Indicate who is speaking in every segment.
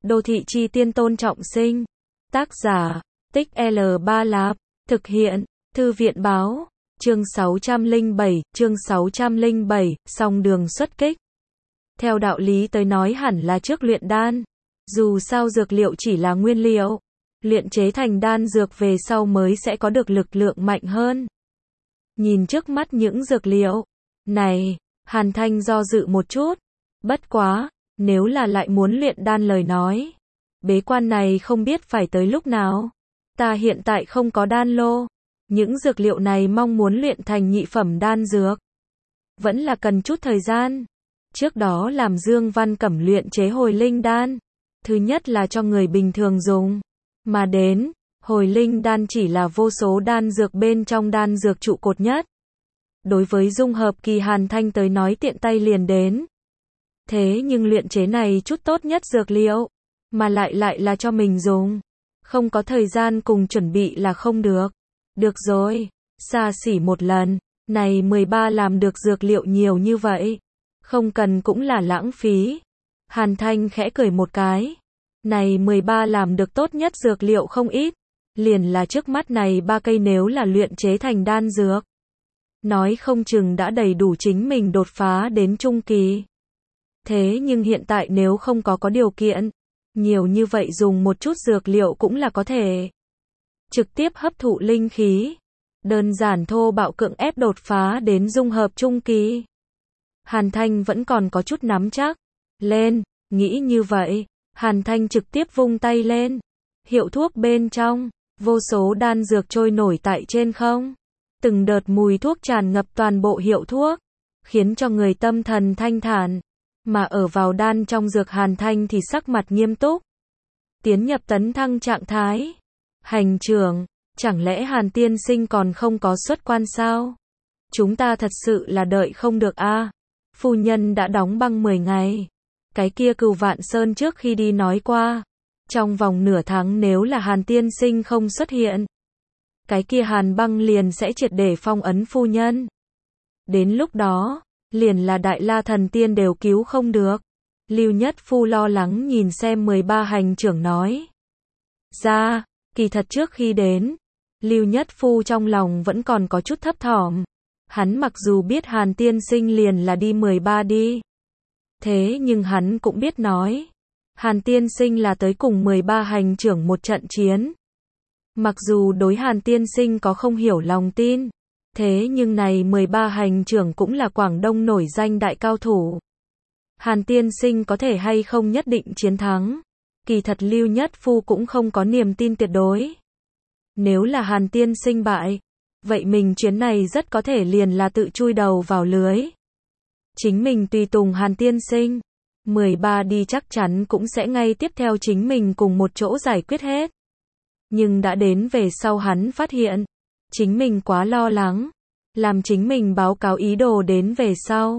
Speaker 1: Đô thị chi tiên Tôn Trọng Sinh. Tác giả, Tích L3 Lạp. Thực hiện, Thư viện báo. Chương 607, song đường xuất kích. Theo đạo lý tới nói hẳn là trước luyện đan. Dù sao dược liệu chỉ là nguyên liệu. Luyện chế thành đan dược về sau mới sẽ có được lực lượng mạnh hơn. Nhìn trước mắt những dược liệu này, Hàn Thanh do dự một chút. Bất quá, nếu là lại muốn luyện đan lời nói, bế quan này không biết phải tới lúc nào. Ta hiện tại không có đan lô. Những dược liệu này mong muốn luyện thành nhị phẩm đan dược, vẫn là cần chút thời gian. Trước đó làm Dương Văn Cẩm luyện chế hồi linh đan. Thứ nhất là cho người bình thường dùng. Mà đến, hồi linh đan chỉ là vô số đan dược bên trong đan dược trụ cột nhất. Đối với dung hợp kỳ Hàn Thanh tới nói tiện tay liền đến. Thế nhưng luyện chế này chút tốt nhất dược liệu, mà lại là cho mình dùng. Không có thời gian cùng chuẩn bị là không được. Được rồi, xa xỉ một lần, này 13 làm được dược liệu nhiều như vậy. Không cần cũng là lãng phí. Hàn Thanh khẽ cười một cái. Này 13 làm được tốt nhất dược liệu không ít. Liền là trước mắt này 3 cây nếu là luyện chế thành đan dược. Nói không chừng đã đầy đủ chính mình đột phá đến trung kỳ. Thế nhưng hiện tại nếu không có điều kiện, nhiều như vậy dùng một chút dược liệu cũng là có thể. Trực tiếp hấp thụ linh khí. Đơn giản thô bạo cưỡng ép đột phá đến dung hợp trung kỳ. Hàn Thanh vẫn còn có chút nắm chắc. Lên, nghĩ như vậy, Hàn Thanh trực tiếp vung tay lên. Hiệu thuốc bên trong, vô số đan dược trôi nổi tại trên không. Từng đợt mùi thuốc tràn ngập toàn bộ hiệu thuốc, khiến cho người tâm thần thanh thản. Mà ở vào đan trong dược Hàn Thanh thì sắc mặt nghiêm túc. Tiến nhập tấn thăng trạng thái. Hành trưởng, chẳng lẽ Hàn tiên sinh còn không có xuất quan sao? Chúng ta thật sự là đợi không được a. Phu nhân đã đóng băng 10 ngày. Cái kia Cửu Vạn Sơn trước khi đi nói qua. Trong vòng nửa tháng nếu là Hàn tiên sinh không xuất hiện, cái kia Hàn băng liền sẽ triệt để phong ấn phu nhân. Đến lúc đó, liền là Đại La Thần Tiên đều cứu không được. Lưu Nhất Phu lo lắng nhìn xem 13 hành trưởng nói. Ra, kỳ thật trước khi đến, Lưu Nhất Phu trong lòng vẫn còn có chút thấp thỏm. Hắn mặc dù biết Hàn tiên sinh liền là đi 13 đi. Thế nhưng hắn cũng biết nói. Hàn tiên sinh là tới cùng 13 hành trưởng một trận chiến. Mặc dù đối Hàn tiên sinh có không hiểu lòng tin. Thế nhưng này 13 hành trưởng cũng là Quảng Đông nổi danh đại cao thủ. Hàn tiên sinh có thể hay không nhất định chiến thắng. Kỳ thật Lưu Nhất Phu cũng không có niềm tin tuyệt đối. Nếu là Hàn tiên sinh bại, vậy mình chuyến này rất có thể liền là tự chui đầu vào lưới. Chính mình tùy tùng Hàn tiên sinh, 13 đi chắc chắn cũng sẽ ngay tiếp theo chính mình cùng một chỗ giải quyết hết. Nhưng đã đến về sau hắn phát hiện, chính mình quá lo lắng, làm chính mình báo cáo ý đồ đến về sau.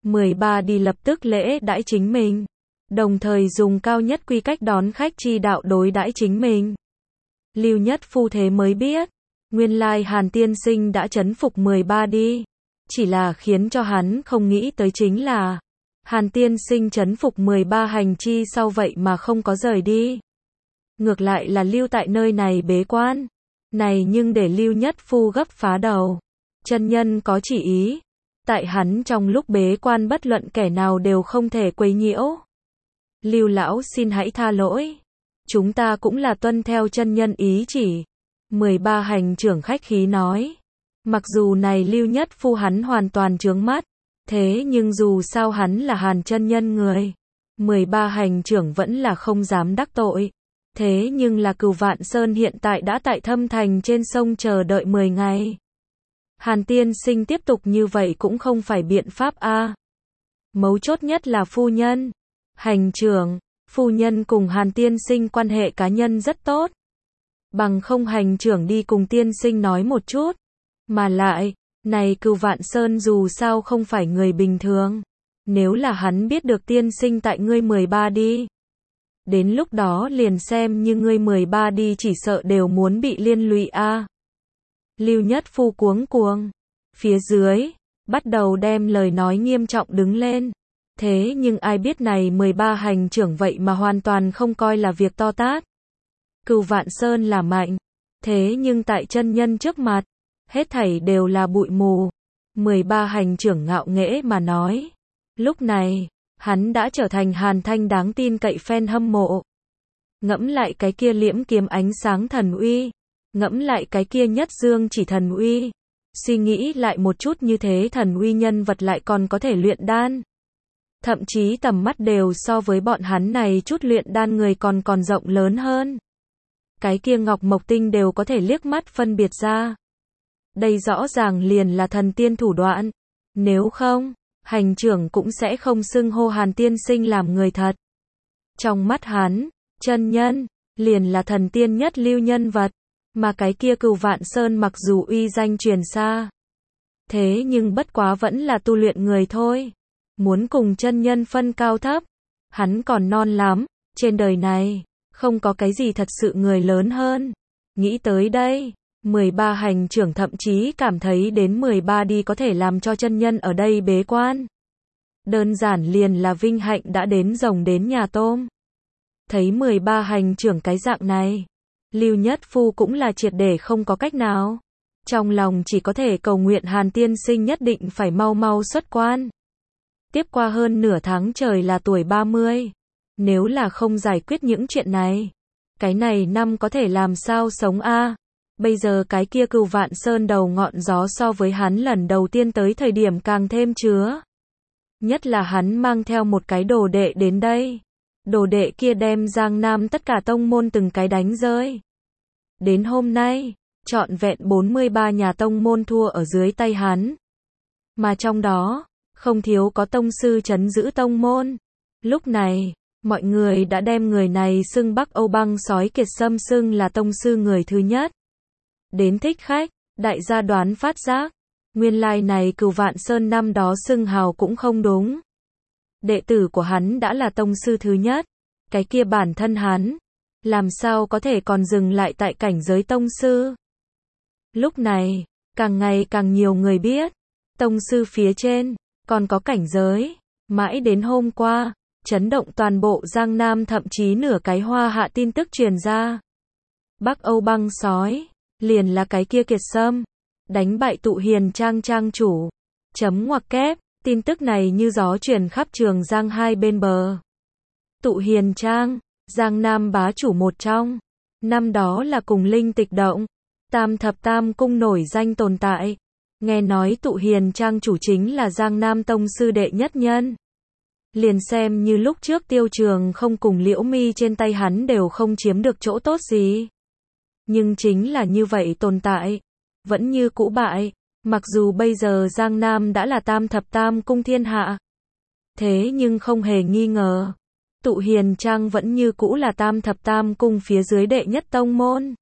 Speaker 1: 13 đi lập tức lễ đãi chính mình, đồng thời dùng cao nhất quy cách đón khách chi đạo đối đãi chính mình. Lưu Nhất Phu thế mới biết, nguyên lai Hàn tiên sinh đã chấn phục 13 đi. Chỉ là khiến cho hắn không nghĩ tới chính là, Hàn tiên sinh chấn phục 13 hành chi sau vậy mà không có rời đi. Ngược lại là lưu tại nơi này bế quan. Này nhưng để Lưu Nhất Phu gấp phá đầu. Chân nhân có chỉ ý. Tại hắn trong lúc bế quan bất luận kẻ nào đều không thể quấy nhiễu. Lưu lão xin hãy tha lỗi. Chúng ta cũng là tuân theo chân nhân ý chỉ. 13 hành trưởng khách khí nói. Mặc dù này Lưu Nhất Phu hắn hoàn toàn chướng mắt. Thế nhưng dù sao hắn là Hàn chân nhân người. 13 hành trưởng vẫn là không dám đắc tội. Thế nhưng là Cửu Vạn Sơn hiện tại đã tại Thâm Thành trên sông chờ đợi 10 ngày. Hàn tiên sinh tiếp tục như vậy cũng không phải biện pháp a. Mấu chốt nhất là phu nhân. Hành trưởng, phu nhân cùng Hàn tiên sinh quan hệ cá nhân rất tốt. Bằng không hành trưởng đi cùng tiên sinh nói một chút. Mà lại, này Cửu Vạn Sơn dù sao không phải người bình thường. Nếu là hắn biết được tiên sinh tại ngươi 13 đi. Đến lúc đó liền xem như ngươi 13 đi chỉ sợ đều muốn bị liên lụy a. Lưu Nhất Phu cuống cuồng. Phía dưới, bắt đầu đem lời nói nghiêm trọng đứng lên. Thế nhưng ai biết này 13 hành trưởng vậy mà hoàn toàn không coi là việc to tát. Cửu Vạn Sơn là mạnh, thế nhưng tại chân nhân trước mặt, hết thảy đều là bụi mù. 13 hành trưởng ngạo nghễ mà nói. Lúc này, hắn đã trở thành Hàn Thanh đáng tin cậy fan hâm mộ. Ngẫm lại cái kia liễm kiếm ánh sáng thần uy, ngẫm lại cái kia nhất dương chỉ thần uy, suy nghĩ lại một chút như thế thần uy nhân vật lại còn có thể luyện đan. Thậm chí tầm mắt đều so với bọn hắn này chút luyện đan người còn rộng lớn hơn. Cái kia Ngọc Mộc Tinh đều có thể liếc mắt phân biệt ra. Đây rõ ràng liền là thần tiên thủ đoạn. Nếu không, hành trưởng cũng sẽ không xưng hô Hàn tiên sinh làm người thật. Trong mắt hắn, chân nhân, liền là thần tiên nhất lưu nhân vật. Mà cái kia Cửu Vạn Sơn mặc dù uy danh truyền xa, thế nhưng bất quá vẫn là tu luyện người thôi. Muốn cùng chân nhân phân cao thấp, hắn còn non lắm. Trên đời này, không có cái gì thật sự người lớn hơn. Nghĩ tới đây, 13 hành trưởng thậm chí cảm thấy đến 13 đi có thể làm cho chân nhân ở đây bế quan. Đơn giản liền là vinh hạnh đã đến rồng đến nhà tôm. Thấy 13 hành trưởng cái dạng này, Lưu Nhất Phu cũng là triệt để không có cách nào. Trong lòng chỉ có thể cầu nguyện Hàn tiên sinh nhất định phải mau mau xuất quan. Tiếp qua hơn nửa tháng trời là tuổi 30. Nếu là không giải quyết những chuyện này, cái này năm có thể làm sao sống a? Bây giờ cái kia Cửu Vạn Sơn đầu ngọn gió so với hắn lần đầu tiên tới thời điểm càng thêm chứa. Nhất là hắn mang theo một cái đồ đệ đến đây. Đồ đệ kia đem Giang Nam tất cả tông môn từng cái đánh rơi. Đến hôm nay, trọn vẹn 43 nhà tông môn thua ở dưới tay hắn. Mà trong đó, không thiếu có tông sư trấn giữ tông môn. Lúc này, mọi người đã đem người này xưng Bắc Âu Băng Sói Kiệt Sâm xưng là tông sư người thứ nhất. Đến thích khách, đại gia đoán phát giác. Nguyên lai này Cửu Vạn Sơn năm đó xưng hào cũng không đúng. Đệ tử của hắn đã là tông sư thứ nhất. Cái kia bản thân hắn, làm sao có thể còn dừng lại tại cảnh giới tông sư. Lúc này, càng ngày càng nhiều người biết. Tông sư phía trên, còn có cảnh giới. Mãi đến hôm qua, chấn động toàn bộ Giang Nam thậm chí nửa cái Hoa Hạ tin tức truyền ra. Bắc Âu Băng Sói, liền là cái kia Kiệt Sâm, đánh bại Tụ Hiền Trang trang chủ. Chấm ngoặc kép, tin tức này như gió truyền khắp Trường Giang hai bên bờ. Tụ Hiền Trang, Giang Nam bá chủ một trong. Năm đó là cùng Linh Tịch Động, Tam Thập Tam Cung nổi danh tồn tại. Nghe nói Tụ Hiền Trang chủ chính là Giang Nam tông sư đệ nhất nhân. Liền xem như lúc trước Tiêu Trường không cùng Liễu Mi trên tay hắn đều không chiếm được chỗ tốt gì. Nhưng chính là như vậy tồn tại, vẫn như cũ bại. Mặc dù bây giờ Giang Nam đã là Tam Thập Tam Cung thiên hạ, thế nhưng không hề nghi ngờ, Tụ Hiền Trang vẫn như cũ là Tam Thập Tam Cung phía dưới đệ nhất tông môn.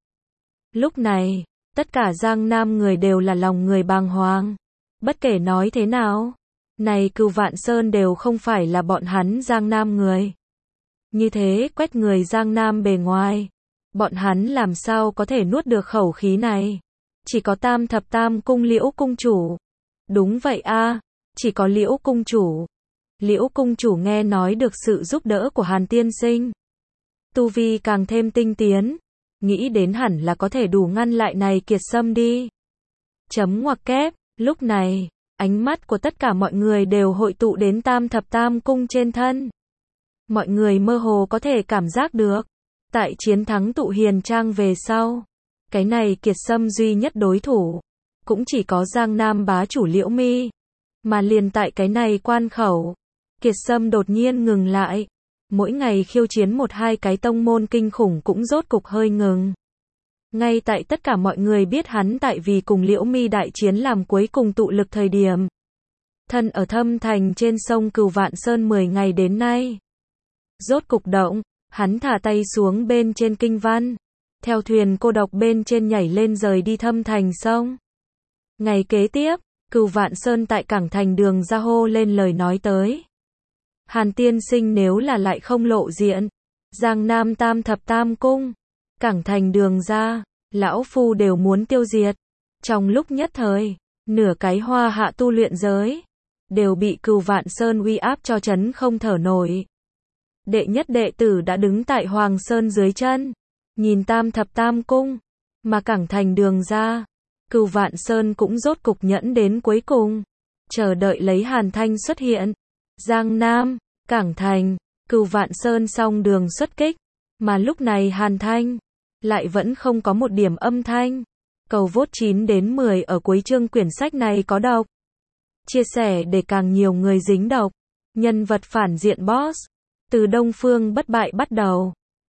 Speaker 1: Lúc này, tất cả Giang Nam người đều là lòng người bàng hoàng. Bất kể nói thế nào, này Cửu Vạn Sơn đều không phải là bọn hắn Giang Nam người. Như thế quét người Giang Nam bề ngoài, bọn hắn làm sao có thể nuốt được khẩu khí này. Chỉ có Tam Thập Tam Cung Liễu cung chủ. Đúng vậy a, chỉ có Liễu cung chủ. Liễu cung chủ nghe nói được sự giúp đỡ của Hàn tiên sinh, tu vi càng thêm tinh tiến, nghĩ đến hẳn là có thể đủ ngăn lại này Kiệt Sâm đi. Chấm ngoặc kép, lúc này, ánh mắt của tất cả mọi người đều hội tụ đến Tam Thập Tam Cung trên thân. Mọi người mơ hồ có thể cảm giác được, tại chiến thắng Tụ Hiền Trang về sau, cái này Kiệt Sâm duy nhất đối thủ, cũng chỉ có Giang Nam bá chủ Liễu Mi. Mà liền tại cái này quan khẩu, Kiệt Sâm đột nhiên ngừng lại. Mỗi ngày khiêu chiến một hai cái tông môn kinh khủng cũng rốt cục hơi ngừng. Ngay tại tất cả mọi người biết hắn tại vì cùng Liễu Mi đại chiến làm cuối cùng tụ lực thời điểm. Thân ở Thâm Thành trên sông Cửu Vạn Sơn 10 ngày đến nay. Rốt cục động, hắn thả tay xuống bên trên kinh văn. Theo thuyền cô độc bên trên nhảy lên rời đi Thâm Thành sông. Ngày kế tiếp, Cửu Vạn Sơn tại cảng thành đường ra hô lên lời nói tới. Hàn tiên sinh nếu là lại không lộ diện, Giang Nam Tam Thập Tam Cung, cảng thành đường ra, lão phu đều muốn tiêu diệt. Trong lúc nhất thời, nửa cái Hoa Hạ tu luyện giới, đều bị Cửu Vạn Sơn uy áp cho chấn không thở nổi. Đệ nhất đệ tử đã đứng tại Hoàng Sơn dưới chân, nhìn Tam Thập Tam Cung, mà Cảng Thành đường ra. Cửu Vạn Sơn cũng rốt cục nhẫn đến cuối cùng, chờ đợi lấy Hàn Thanh xuất hiện. Giang Nam, Cảng Thành, Cửu Vạn Sơn song đường xuất kích, mà lúc này Hàn Thanh lại vẫn không có một điểm âm thanh. Cầu vote 9 đến 10 ở cuối chương quyển sách này có độc. Chia sẻ để càng nhiều người dính độc. Nhân vật phản diện boss, từ Đông Phương bất bại bắt đầu.